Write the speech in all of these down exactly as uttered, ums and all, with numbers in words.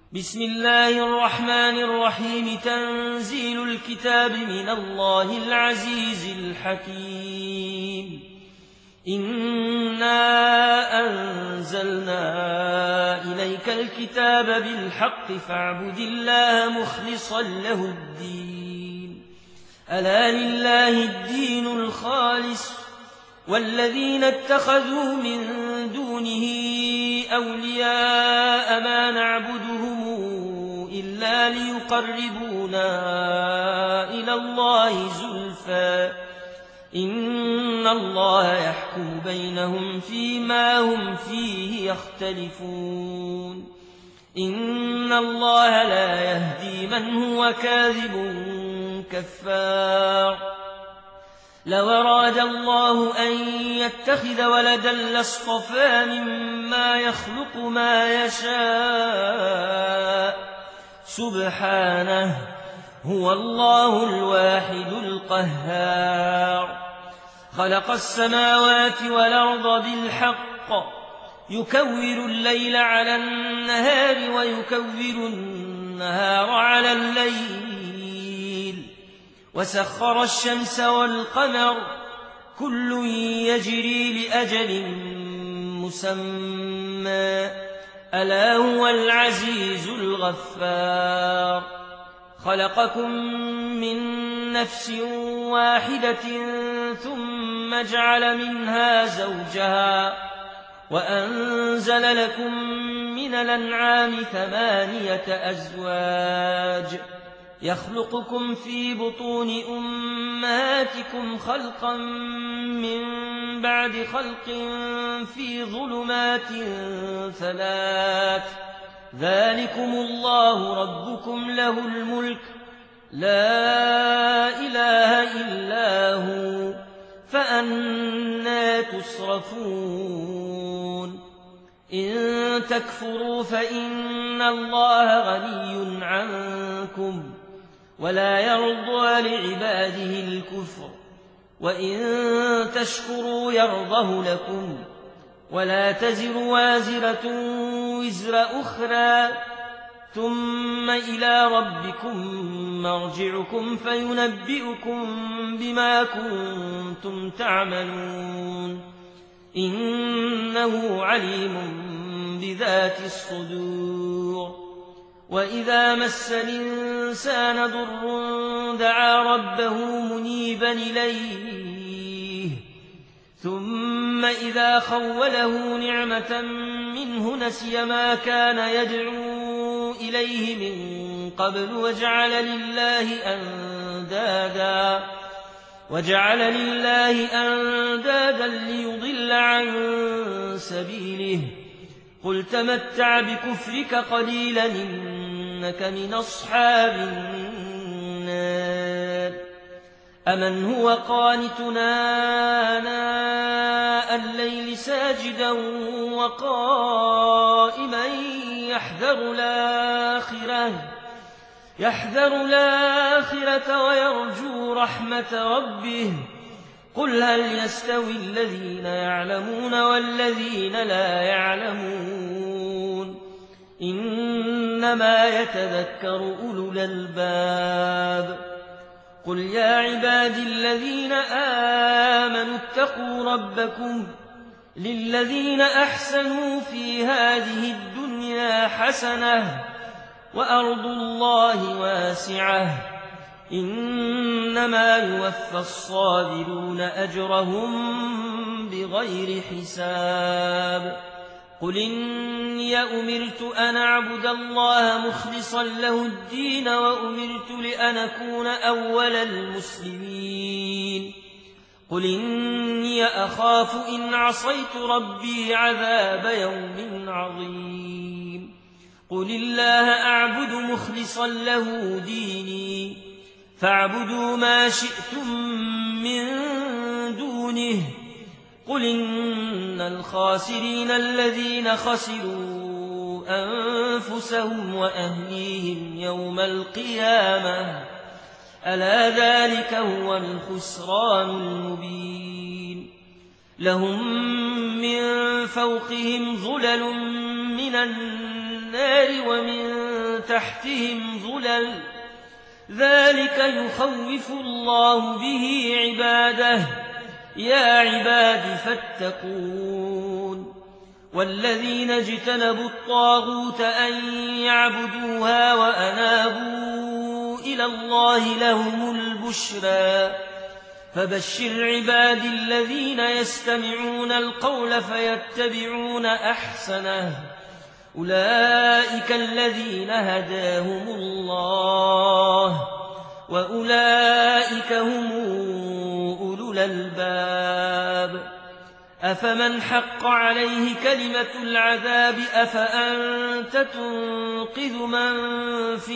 بسم الله الرحمن الرحيم تنزيل الكتاب من الله العزيز الحكيم إنا أنزلنا إليك الكتاب بالحق فاعبد الله مخلصا له الدين ألا لله الدين الخالص والذين اتخذوا من دونه أولياء ما نعبدهم إلا ليقربونا إلى الله زلفى إن الله يحكم بينهم فيما هم فيه يختلفون إن الله لا يهدي من هو كاذب كفار لو أراد الله أن يتخذ ولدا لاصطفى مما يخلق ما يشاء سبحانه هو الله الواحد القهار خلق السماوات والأرض بالحق يكور الليل على النهار ويكور النهار على الليل وسخر الشمس والقمر كل يجري لأجل مسمى ألا هو العزيز الغفار خلقكم من نفس واحدة ثم جعل منها زوجها وأنزل لكم من الأنعام ثمانية أزواج يخلقكم في بطون أمهاتكم خلقا من بعد خلق في ظلمات ثلاث ذلكم الله ربكم له الملك لا إله إلا هو فأنى تصرفون إن تكفروا فإن الله غني عنكم ولا يرضى لعباده الكفر وإن تشكروا يرضه لكم ولا تزر وازرة وزر أخرى ثم إلى ربكم مرجعكم فينبئكم بما كنتم تعملون إنه عليم بذات الصدور وإذا مس الإنسان ضر دعا ربه منيبا إليه ثم إذا خوله نعمة منه نسي ما كان يدعو إليه من قبل وجعل لله أندادا وجعل لله أندادا ليضل عن سبيله قل تمتع بكفرك قليلا إنك من أصحاب النار أمن هو قانتنا آناء الليل ساجدا وقائما يحذر الآخرة يحذر الآخرة ويرجو رحمة ربه قل هل يستوي الذين يعلمون والذين لا يعلمون إنما يتذكر أولو الألباب قل يا عبادي الذين آمنوا اتقوا ربكم للذين أحسنوا في هذه الدنيا حسنة وأرض الله واسعة إنما يوفى الصابرون أجرهم بغير حساب قل إني أمرت أن أعبد الله مخلصا له الدين وأمرت لأن أكون أول المسلمين قل إني أخاف إن عصيت ربي عذاب يوم عظيم قل الله أعبد مخلصا له ديني فاعبدوا ما شئتم من دونه قل إن الخاسرين الذين خسروا أنفسهم وأهليهم يوم القيامة ألا ذلك هو الخسران المبين لهم من فوقهم ظلل من النار ومن تحتهم ظلل ذلك يخوف الله به عباده يا عباد فاتقون والذين اجتنبوا الطاغوت أن يعبدوها وأنابوا إلى الله لهم البشرى فبشر عباد الذين يستمعون القول فيتبعون أحسنه أولئك الذين هداهم الله وأولئك هم أولو الألباب أفمن حق عليه كلمة العذاب أفأنت تنقذ من في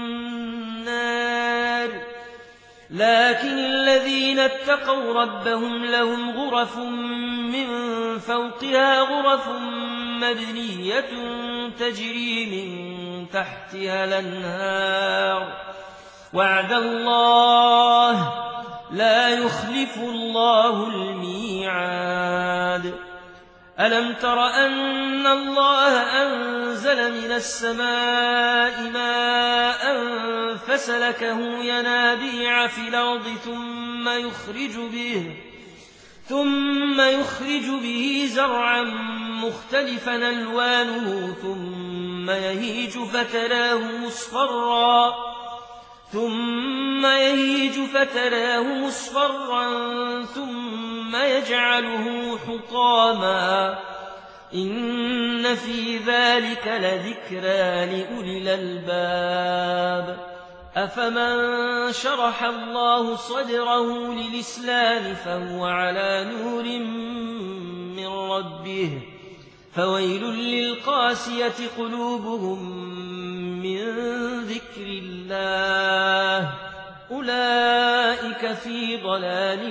النار لكن الذين اتقوا ربهم لهم غرف من فوقها غرف مبنية تجري من تحتها الأنهار وعد الله لا يخلف الله الميعاد ألم تر أن الله أنزل من السماء ماء فسلكه ينابيع في الأرض ثم يخرج به ثم يخرج به زرعا مختلفا ألوانه ثم يهيج فتراه مصفرا ثم يهيج فتراه مصفرا ثم يجعله حطاما إن في ذلك لذكرى لأولي الألباب أفمن شرح الله صدره للإسلام فهو على نور من ربه فويل للقاسية قلوبهم من ذكر الله أولئك في ضلال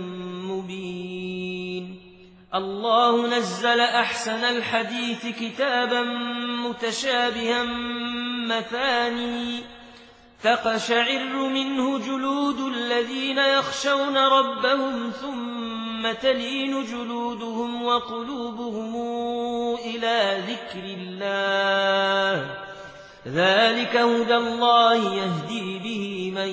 مبين الله نزل أحسن الحديث كتابا متشابها مثاني تقشعر منه جلود الذين يخشون ربهم ثم تلين جلودهم وقلوبهم إلى ذكر الله ذلك هدى الله يهدي به من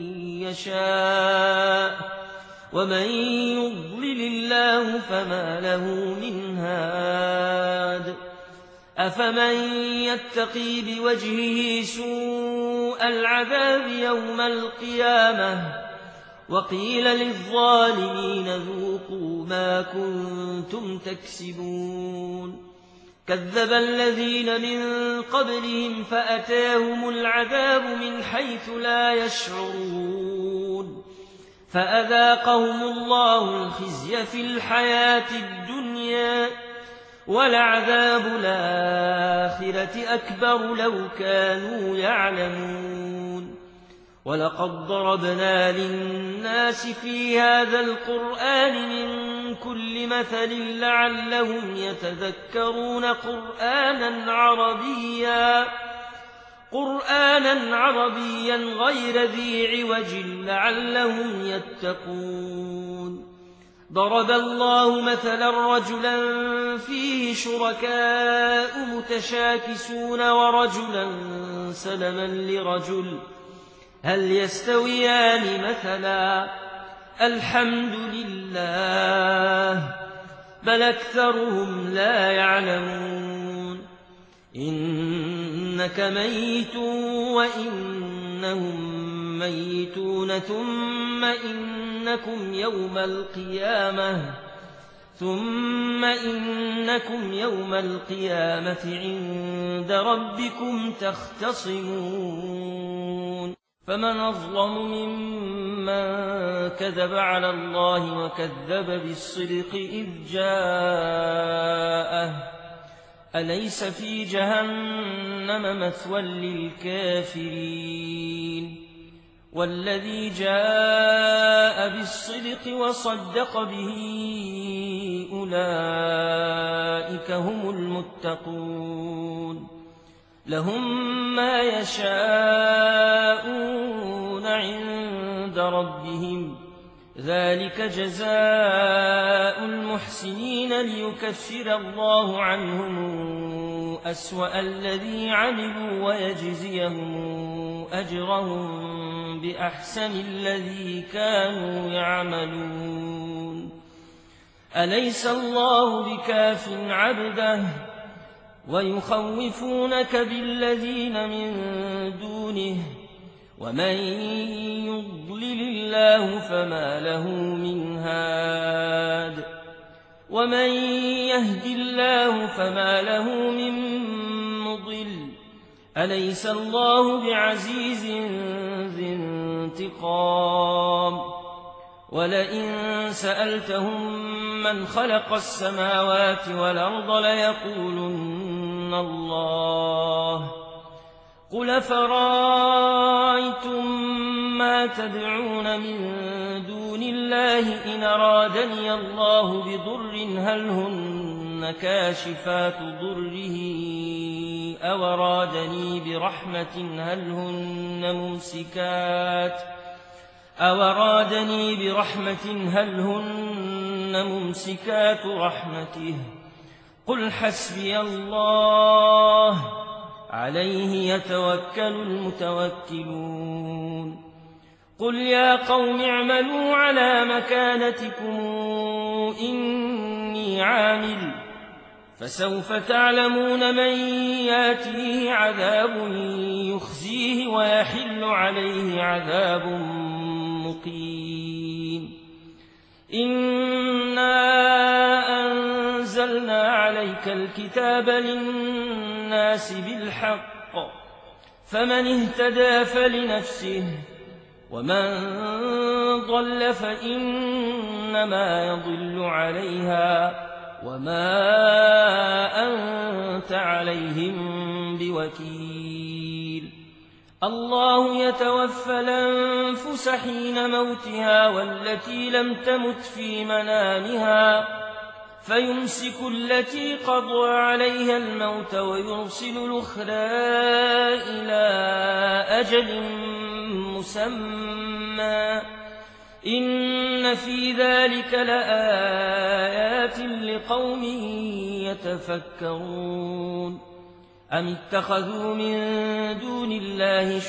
يشاء ومن يضلل الله فما له من هاد أفمن يتقي بوجهه سوء العذاب يوم القيامة وقيل للظالمين ذوقوا ما كنتم تكسبون كذب الذين من قبلهم فأتاهم العذاب من حيث لا يشعرون فأذاقهم الله الخزي في الحياة الدنيا ولعذاب الآخرة أكبر لو كانوا يعلمون ولقد ضربنا للناس في هذا القرآن من كل مثل لعلهم يتذكرون قرآنا عربيا قرآنا عربيا غير ذي عوج لعلهم يتقون ضرب الله مثلا رجلا فيه شركاء متشاكسون ورجلا سلما لرجل هل يستويان مثلا الحمد لله بل أكثرهم لا يعلمون إنك ميت وإنهم ميتون ثم إنكم يوم القيامة ثم إنكم يوم القيامة عند ربكم تختصمون فمن أظلم ممن كذب على الله وكذب بالصدق إذ جاءه أليس في جهنم مثوى للكافرين والذي جاء بالصدق وصدق به أولئك هم المتقون لهم ما يشاءون عند ربهم ذلك جزاء المحسنين ليكفر الله عنهم أسوأ الذي عملوا ويجزيهم أجرهم بأحسن الذي كانوا يعملون. أليس الله بكاف عبده ويخوفونك بالذين من دونه ومن يضلل الله فما له من هاد ومن يهد الله فما له من مضل. أليس الله بعزيز ذي انتقام. ولئن سألتهم من خلق السماوات والأرض ليقولن الله. قل فرأيتم ما تدعون من دون الله إن أرادني الله بضر هل هن كاشفات ضره أو أرادني برحمة هل هن ممسكات أو أرادني برحمة هل هن ممسكات رحمته. قل حسبي الله عليه يتوكل المتوكلون. قل يا قوم اعملوا على مكانتكم إني عامل فسوف تعلمون من ياتيه عذاب يخزيه ويحل عليه عذاب مقيم. إنا أنزلنا عليك الكتاب للناس بالحق فمن اهتدى فلنفسه ومن ضل فإنما يضل عليها وما أنت عليهم بوكيل. الله يتوفى الأنفس حين موتها والتي لم تمت في منامها فيمسك التي قضى عليها الموت ويرسل الأخرى إلى أجل مسمى. إن في ذلك لآيات لقوم يتفكرون. أم اتخذوا من دون الله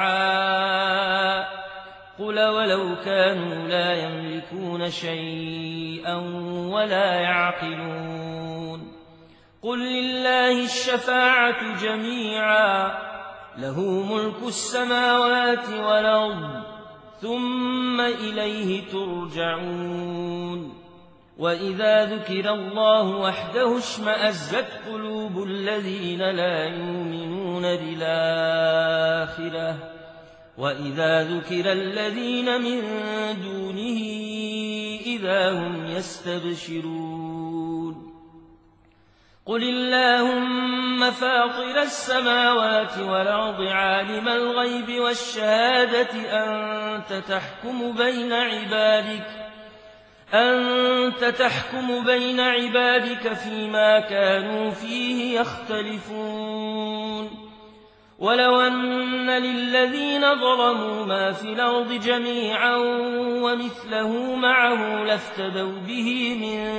شفعاء قل ولو كانوا لا يملكون شيئا ولا يعقلون. قل لله الشفاعة جميعا له ملك السماوات والأرض ثم إليه ترجعون. وإذا ذكر الله وحده اشمأزت قلوب الذين لا يؤمنون بالآخرة وإذا ذكر الذين من دونه إذا هم يستبشرون. قل اللهم فاطر السماوات والأرض عالم الغيب والشهادة أنت تحكم بين عبادك أنت تحكم بين عبادك فيما كانوا فيه يختلفون. ولو أن للذين ظلموا ما في الأرض جميعا ومثله معه لافتدوا به من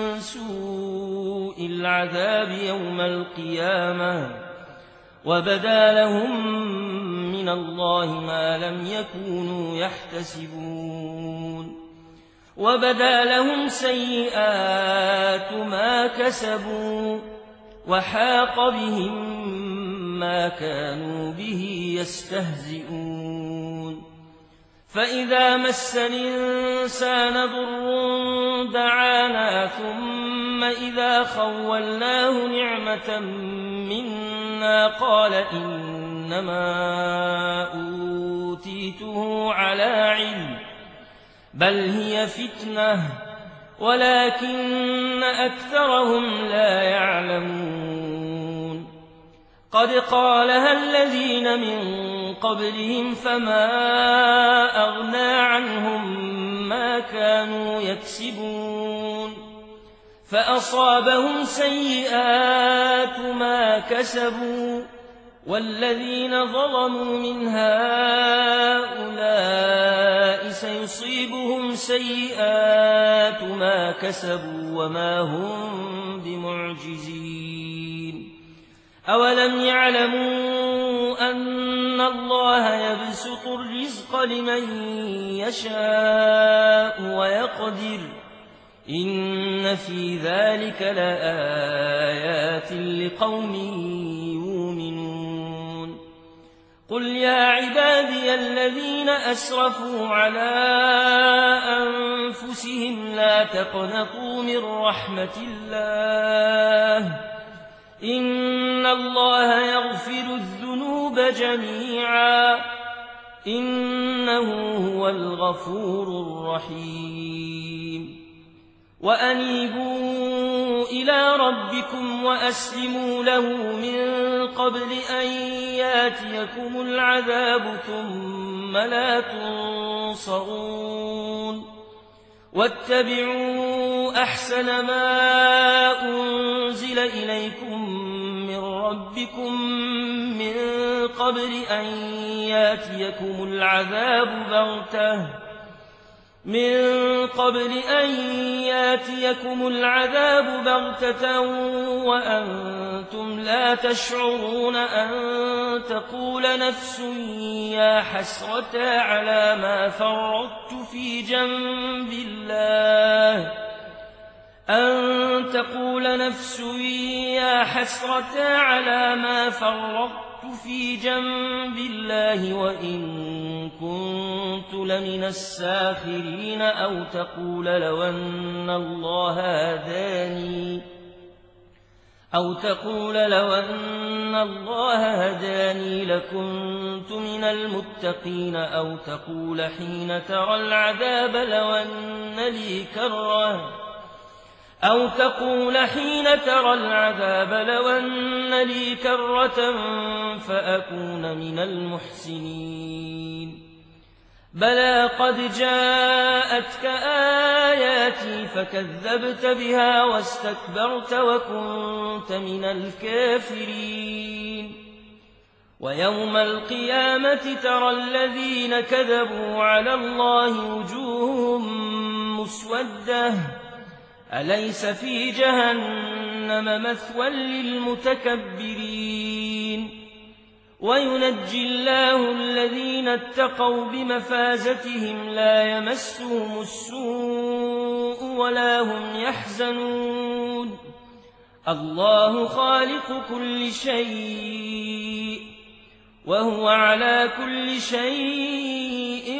سوء العذاب يوم القيامة وبدا لهم من الله ما لم يكونوا يحتسبون. وبدا لهم سيئات ما كسبوا وحاق بهم ما كانوا به يستهزئون. فإذا مس الإنسان ضر دعانا ثم إذا خولناه نعمة منا قال إنما أوتيته على علم بل هي فتنة ولكن أكثرهم لا يعلمون. قد قالها الذين من قبلهم فما أغنى عنهم ما كانوا يكسبون فأصابهم سيئات ما كسبوا والذين ظلموا من هؤلاء سيصيبهم سيئات ما كسبوا وما هم بمعجزين. أولم يعلموا أن الله يبسط الرزق لمن يشاء ويقدر إن في ذلك لآيات لقوم يؤمنون قل يا عبادي الذين أسرفوا على أنفسهم لا تقنطوا من رحمة الله إن الله يغفر الذنوب جميعا إنه هو الغفور الرحيم وأنيبوا إلى ربكم وأسلموا له من قبل أن ياتيكم العذاب ثم لا تنصرون واتبعوا أحسن ما أنزل إليكم من ربكم من قبل أن ياتيكم العذاب بغتة من قبل أن ياتيكم العذاب بغتة وأنتم لا تشعرون أن تقول نفس يا حسرة على ما فرطت في جنب الله أن تقول نفس يا حسرة على ما فرطت في جنب الله وإن كنت لمن الساخرين أو تقول لو أن الله هداني أو تقول لو أن الله هداني لكنت من المتقين أو تقول حين ترى العذاب لو أن لي كرة أو تقول حين ترى العذاب لو أن لي كرة فأكون من المحسنين بلى قد جاءتك آياتي فكذبت بها واستكبرت وكنت من الكافرين ويوم القيامة ترى الذين كذبوا على الله وجوههم مسودة أليس في جهنم مثوى للمتكبرين وينجي الله الذين اتقوا بمفازتهم لا يمسهم السوء ولا هم يحزنون الله خالق كل شيء وهو على كل شيء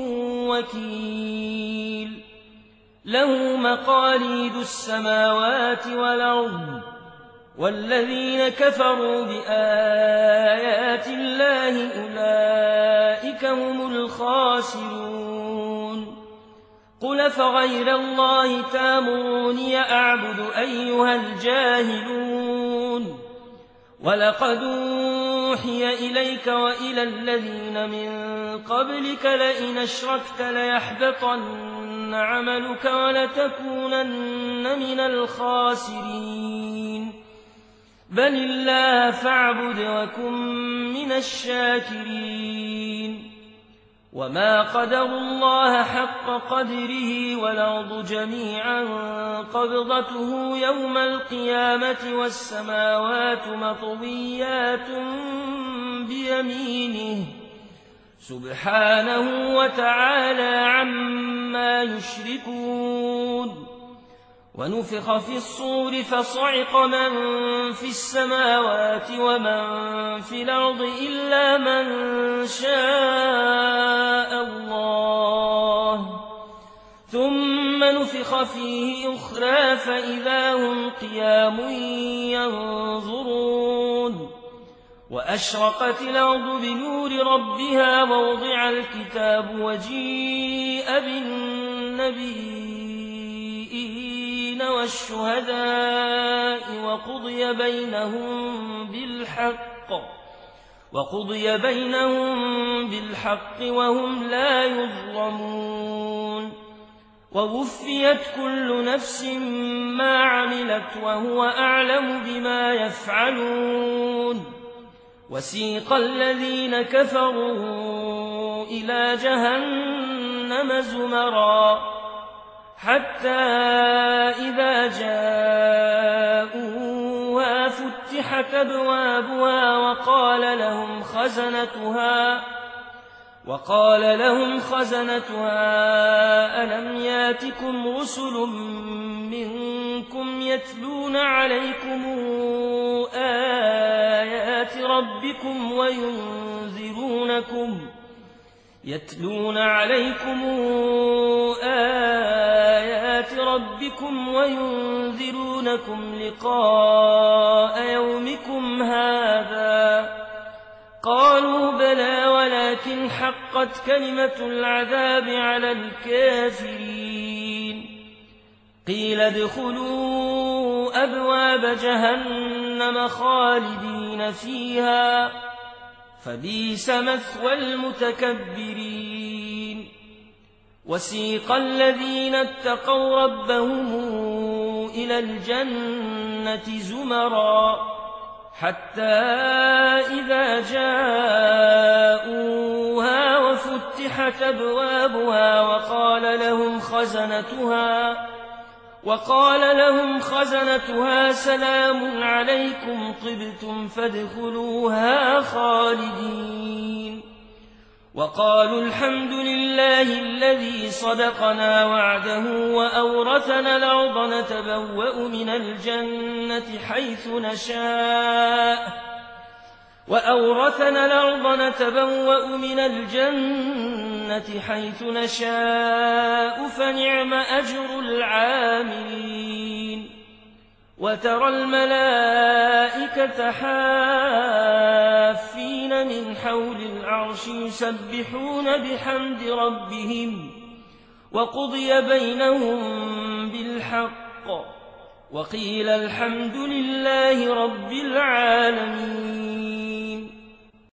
وكيل له مقاليد السماوات والأرض والذين كفروا بآيات الله أولئك هم الخاسرون قل فغير الله تامروني أعبد أيها الجاهلون ولقد أوحي إليك وإلى الذين من قبلك لئن أشركت ليحبطن عملك ولتكونن من الخاسرين بل الله فاعبد وكن من الشاكرين وما قدروا الله حق قدره والأرض جميعا قبضته يوم القيامة والسماوات مطويات بيمينه سبحانه وتعالى عما يشركون ونفخ في الصور فصعق من في السماوات ومن في الأرض إلا من شاء الله ثم نفخ فيه أخرى فإذا هم قيام ينظرون وأشرقت الأرض بنور ربها ووضع الكتاب وجيء بالنبيين والشهداء وقضي بينهم بالحق وقضي بينهم بالحق وهم لا يظلمون ووفيت كل نفس ما عملت وهو أعلم بما يفعلون وسيق الذين كفروا إلى جهنم زمرا حتى إذا جاءوها فتحت وفتحت أبوابها وقال لهم خزنتها وقال لهم خزنتها ألم ياتكم رسل منكم يتلون عليكم آيات ربكم وينذرونكم يتلون عليكم آيات ربكم وينذرونكم لقاء يومكم هذا قالوا بلى ولكن حقت كلمة العذاب على الكافرين قيل ادخلوا أبواب جهنم خالدين فيها فبئس مثوى المتكبرين وسيق الذين اتقوا ربهم إلى الجنة زمرا حتى إذا جاءوها وفتحت أبوابها وقال لهم خزنتها وقال لهم خزنتها سلام عليكم طبتم فادخلوها خالدين وقالوا الحمد لله الذي صدقنا وعده وأورثنا الأرض نتبوأ من الجنة حيث نشاء وأورثنا الأرض نتبوأ من الجنة حيث نشاء فنعم أجر العاملين وترى الملائكة حافين من حول العرش يسبحون بحمد ربهم وقضي بينهم بالحق وقيل الحمد لله رب العالمين